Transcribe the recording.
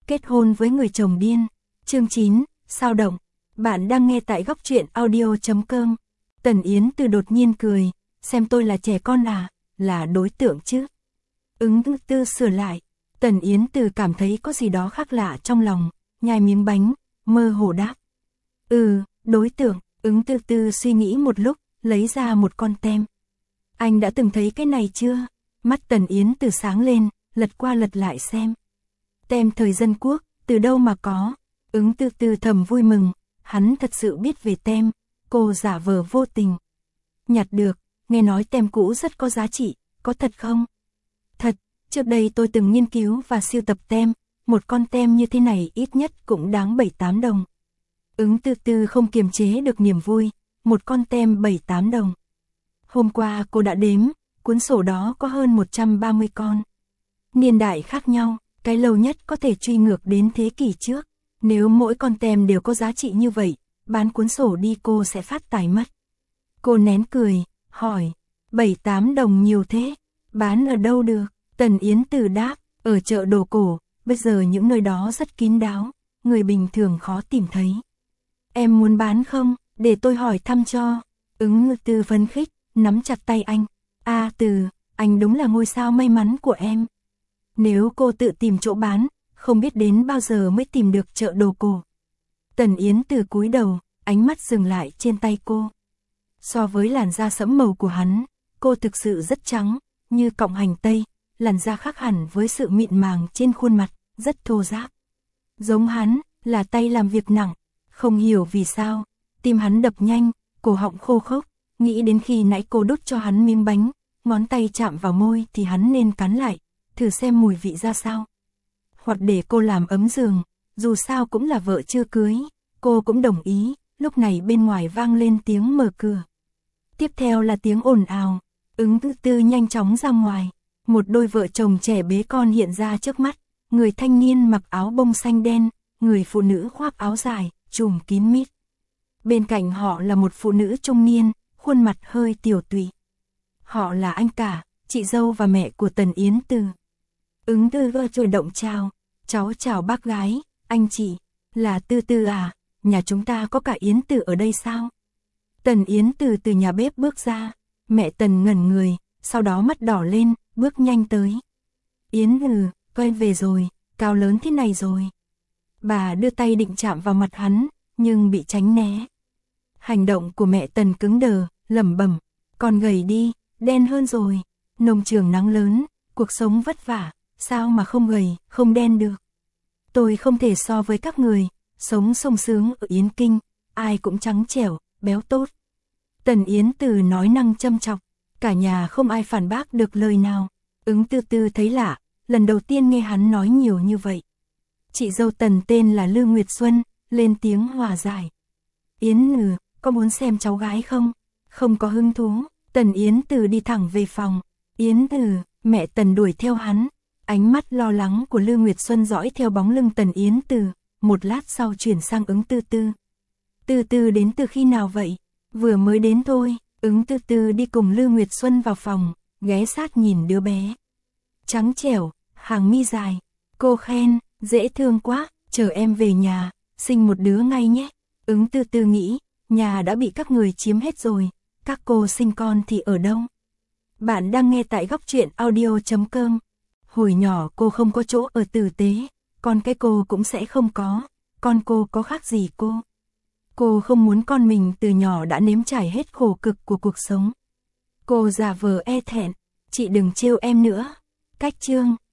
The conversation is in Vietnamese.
Kết hôn với người chồng điên. Chương 9, sao động. Bạn đang nghe tại góc truyện audio.com. Tần Yến Từ đột nhiên cười, xem tôi là trẻ con à, là đối tượng chứ. Ứng Tư sửa lại. Tần Yến Từ cảm thấy có gì đó khác lạ trong lòng, nhai miếng bánh, mơ hồ đáp. Đối tượng. Ứng Tư suy nghĩ một lúc, lấy ra một con tem. Anh đã từng thấy cái này chưa? Mắt Tần Yến Từ sáng lên, lật qua lật lại xem. Tem thời dân quốc, từ đâu mà có? Ứng Tư thầm vui mừng, hắn thật sự biết về tem, cô giả vờ vô tình. Nhặt được, nghe nói tem cũ rất có giá trị, có thật không? Thật, trước đây tôi từng nghiên cứu và sưu tập tem, một con tem như thế này ít nhất cũng đáng 7-8 đồng. Ứng Tư không kiềm chế được niềm vui, một con tem 7-8 đồng. Hôm qua cô đã đếm, cuốn sổ đó có hơn 130 con. Niên đại khác nhau, cái lâu nhất có thể truy ngược đến thế kỷ trước. Nếu mỗi con tem đều có giá trị như vậy, bán cuốn sổ đi cô sẽ phát tài mất. Cô nén cười, hỏi, 7-8 đồng nhiều thế, bán ở đâu được? Tần Yến Từ đáp, ở chợ đồ cổ, bây giờ những nơi đó rất kín đáo, người bình thường khó tìm thấy. Em muốn bán không, để tôi hỏi thăm cho. Ứng Tư phấn khích, nắm chặt tay anh. Từ, anh đúng là ngôi sao may mắn của em. Nếu cô tự tìm chỗ bán, không biết đến bao giờ mới tìm được chợ đồ cổ. Tần Yến Từ cúi đầu, ánh mắt dừng lại trên tay cô. So với làn da sẫm màu của hắn, cô thực sự rất trắng, như cọng hành tây, làn da khác hẳn với sự mịn màng trên khuôn mặt, rất thô ráp. Giống hắn, là tay làm việc nặng, không hiểu vì sao, tim hắn đập nhanh, cổ họng khô khốc, nghĩ đến khi nãy cô đút cho hắn miếng bánh, ngón tay chạm vào môi thì hắn nên cắn lại, thử xem mùi vị ra sao. Hoặc để cô làm ấm giường, dù sao cũng là vợ chưa cưới, cô cũng đồng ý, lúc này bên ngoài vang lên tiếng mở cửa. Tiếp theo là tiếng ồn ào, Ứng Tư nhanh chóng ra ngoài, một đôi vợ chồng trẻ bế con hiện ra trước mắt, người thanh niên mặc áo bông xanh đen, người phụ nữ khoác áo dài, trùm kín mít. Bên cạnh họ là một phụ nữ trung niên, khuôn mặt hơi tiểu tụy. Họ là anh cả, chị dâu và mẹ của Tần Yến Từ. Ứng Tư trôi động chào, cháu chào bác gái, anh chị, là Tư à, nhà chúng ta có cả Yến Từ ở đây sao? Tần Yến Từ từ nhà bếp bước ra, mẹ Tần ngẩn người, sau đó mắt đỏ lên, bước nhanh tới. Yến Từ, quen về rồi, cao lớn thế này rồi. Bà đưa tay định chạm vào mặt hắn, nhưng bị tránh né. Hành động của mẹ Tần cứng đờ, lẩm bẩm, còn gầy đi, đen hơn rồi, nông trường nắng lớn, cuộc sống vất vả, sao mà không gầy, không đen được. Tôi không thể so với các người, sống sung sướng ở Yến Kinh, ai cũng trắng trẻo, béo tốt. Tần Yến Từ nói năng châm chọc, cả nhà không ai phản bác được lời nào. Ứng Tư thấy lạ, lần đầu tiên nghe hắn nói nhiều như vậy. Chị dâu Tần tên là Lư Nguyệt Xuân, lên tiếng hòa giải. Yến Từ, có muốn xem cháu gái không? Không có hứng thú. Tần Yến Từ đi thẳng về phòng. Yến Từ, mẹ Tần đuổi theo hắn. Ánh mắt lo lắng của Lư Nguyệt Xuân dõi theo bóng lưng Tần Yến Từ, một lát sau chuyển sang Ứng Tư. Tư đến từ khi nào vậy? Vừa mới đến thôi. Ứng Tư đi cùng Lư Nguyệt Xuân vào phòng, ghé sát nhìn đứa bé. Trắng trẻo, hàng mi dài. Cô khen, dễ thương quá, chờ em về nhà, sinh một đứa ngay nhé. Ứng Tư nghĩ, nhà đã bị các người chiếm hết rồi, các cô sinh con thì ở đâu? Bạn đang nghe tại góc truyện audio.com. Hồi nhỏ cô không có chỗ ở tử tế, con cái cô cũng sẽ không có, con cô có khác gì cô? Cô không muốn con mình từ nhỏ đã nếm trải hết khổ cực của cuộc sống. Cô giả vờ e thẹn, chị đừng trêu em nữa. Cách chương.